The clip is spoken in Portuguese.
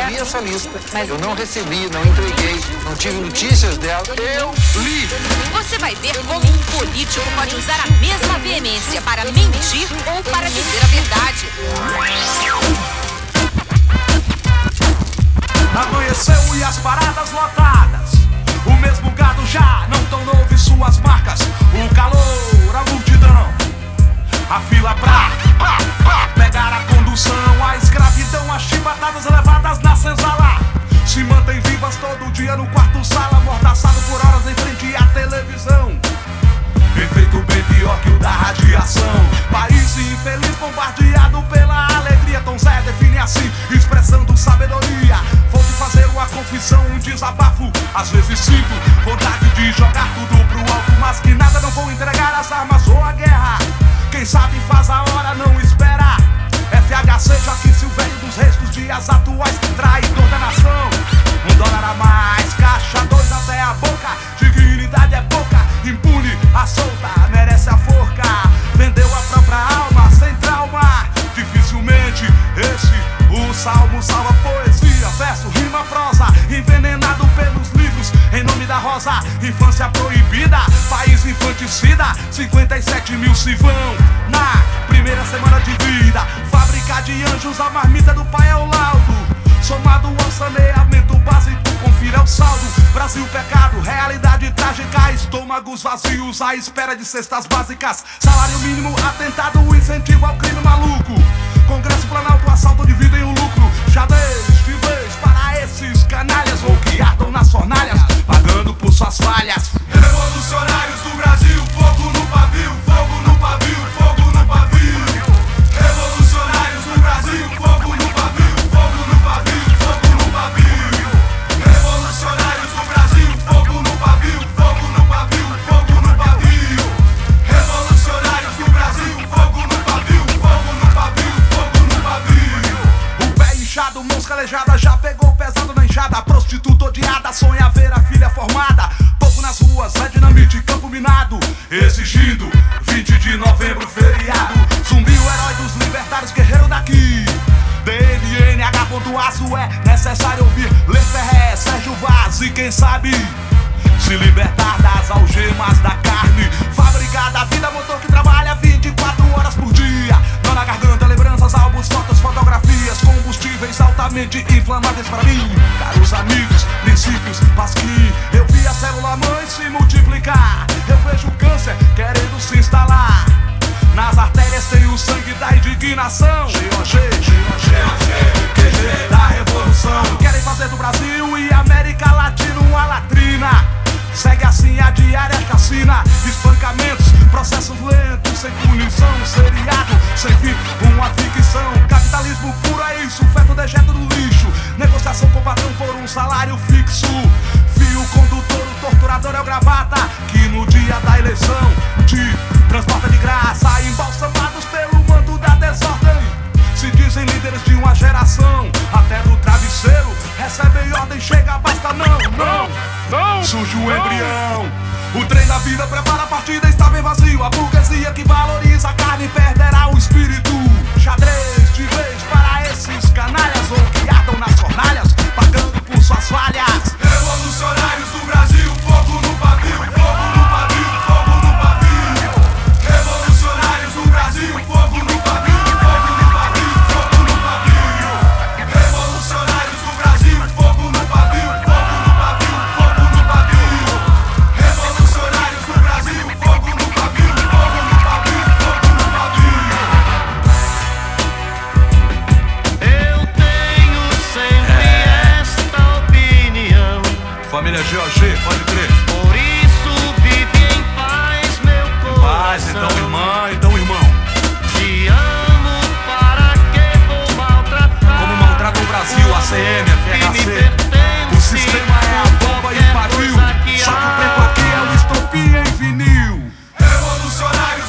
recebi essa lista. Mas eu não recebi, não entreguei, não tive notícias dela. Eu li. Você vai ver como um político pode usar a mesma veemência para mentir ou para dizer a verdade. Amanheceu e as paradas lotadas. O mesmo gado já não tão novo e suas marcas. O calor, a multidão, a fila pra pegar a condução. A escravidão, as chibatadas levadas na senzala se mantém vivas todo dia no quarto sala, amordaçado por horas em frente à televisão. Efeito bem pior que o da radiação. País infeliz bombardeado pela alegria. Tom Zé define assim, expressando sabedoria. Vou te fazer uma confissão, um desabafo. Às vezes sinto vontade de jogar tudo pro alto, mas que nada, não vou entregar as armas ou a guerra. Quem sabe faz a hora, não espera. FHC, Joaquim Silvério dos Reis dos dias atuais, traidor da nação. $1 a mais, caixa 2 até a boca. Dignidade é pouca, impune a solta, merece a forca. Vendeu a própria alma sem trauma. Dificilmente o salmo salva poesia, verso, rima, prosa, envenenado pelos livros em nome da rosa. Infância proibida, país infanticida, 57 mil se vão na primeira semana de vida. Fábrica de anjos, a marmita do pai é o laudo. Somado ao saneamento básico, confira o saldo. Brasil, pecado, realidade trágica. Estômagos vazios à espera de cestas básicas. Salário mínimo, atentado, incentivo ao crime maluco. Congresso, Planalto, assalto de vida em um lucro. Já de vez para esses canalhas, ou que ardam nas fornalhas, pagando por suas falhas. Revolucionários do Brasil, fogo no pavio, fogo no pavio, fogo no pavio. Revolucionários do Brasil, fogo no pavio, fogo no pavio, fogo no pavio. Revolucionários do Brasil, fogo no pavio, fogo no pavio, fogo no pavio. Revolucionários do Brasil, fogo no pavio, fogo no pavio, fogo no pavio. O pé inchado, mãos calejadas, já pegou pesado na enxada. Prostituta odiada, sonha ver a filha formada. Povo nas ruas, é dinamite, campo minado, exigindo 20 de novembro, feriado. Zumbi, o herói dos libertários, guerreiro daqui. DNN, H.Aço, é necessário ouvir Lê Ferré, Sérgio Vaz e quem sabe se libertar das algemas da carne. Fábrica da vida, motor que trabalha 24 horas por dia. Não na garganta, lembranças, álbuns, fotos, fotografias, combustíveis altamente inflamáveis pra mim. Caros amigos, princípios, pasquim. Eu vi a célula mãe se multiplicar. Eu vejo o câncer querendo se instalar. Nas artérias tem o sangue da indignação. GOG, QG da revolução. Querem fazer do Brasil e América Latina uma latrina. Segue assim a diária chacina. Espancamentos, processos lentos, sem punição. Seriado, sem fim, uma ficção. Capitalismo puro é isso, feto dejeto do lixo. Negociação com o patrão por um salário fixo. Fio condutor, o torturador é o gravata, que no dia da eleição te transporta de graça. Embalsamados pelo manto da desordem, se dizem líderes de uma geração. Até do travesseiro recebem ordem, chega, basta, não. Surge o embrião, o trem da vida prepara a partida, está bem vazio. A burguesia que valoriza a carne perderá o espírito. Xadrez de vez para esses canalhas, ou que ardam nas fornalhas, pagando por suas falhas. Revolucionários do Brasil, fogo no pavio, fogo no pavio, fogo no pavio. Revolucionários do Brasil, fogo no pavio, fogo no pavio, fogo no pavio. Revolucionários do Brasil, fogo no pavio, fogo no pavio, fogo no pavio. Revolucionários do Brasil, fogo no pavio, fogo no pavio, fogo no pavio. Eu tenho sempre esta opinião. Família GOG, pode crer. Por isso vive em paz, meu coração. Paz, então irmão. Te amo, para que vou maltratar? Como maltrata o Brasil, ACM, FHC. O sistema é a bomba e o pavio. Só que o preto aqui é o estopim em vinil. Revolucionários